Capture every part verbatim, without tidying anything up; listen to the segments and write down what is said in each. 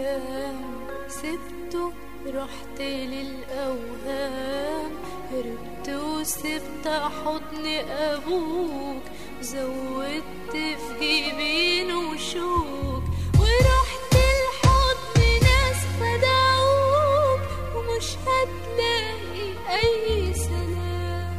كان سبته رحت للأوهام، هربت وسبت حضن أبوك، زودت في جبينه شوك، ورحت لحضن ناس خدعوك، ومش هتلاقي أي سلام.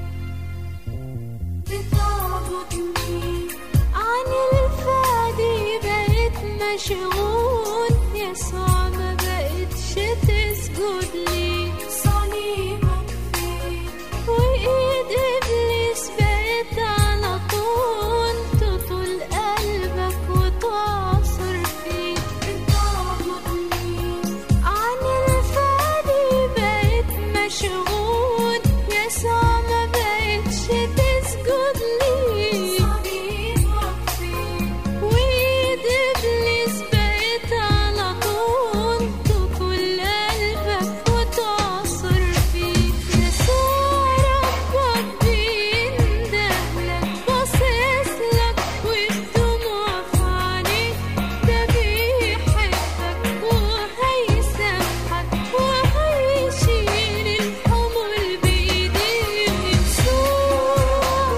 بتعبدني عن الفادي بقيت مشغول، يسوع ما بقتش تسجد لي، صليبك فين وإيد إبليس بقت على طول تطول قلبك وتعصر فيه. بتعبدني عن الفادي بقيت مشغول، يسوع ما بقتش تسجد لي، صليبك فين وإيد إبليس بقت على طول تطول قلبك وتعصر فيه. يسوع ربك بيندهلك باصصلك والدموع في عينيك، ده بيحبك وهيسامحك وهيشيل الحمل بإيديه. يسوع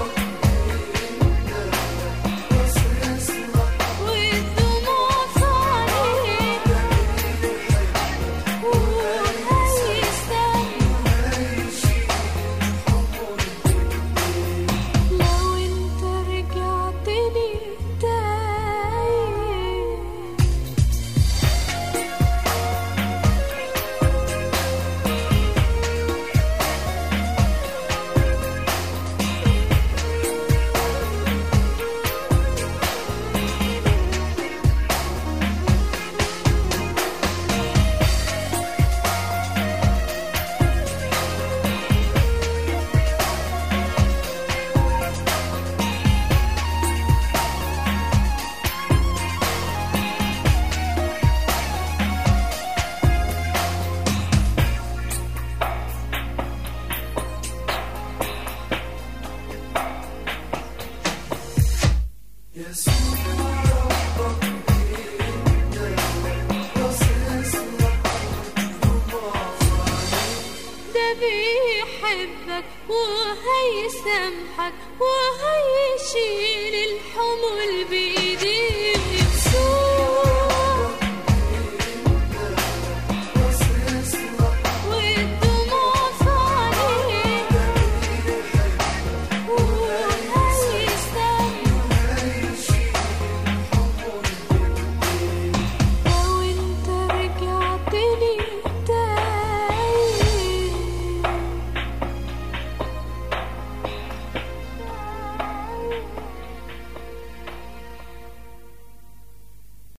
والدموع في عينيك وهيسامحك. لو انت رجعت لي تايه، ده بيحبك وهيسامحك وهيشيل الحمل بإيديه. يسوع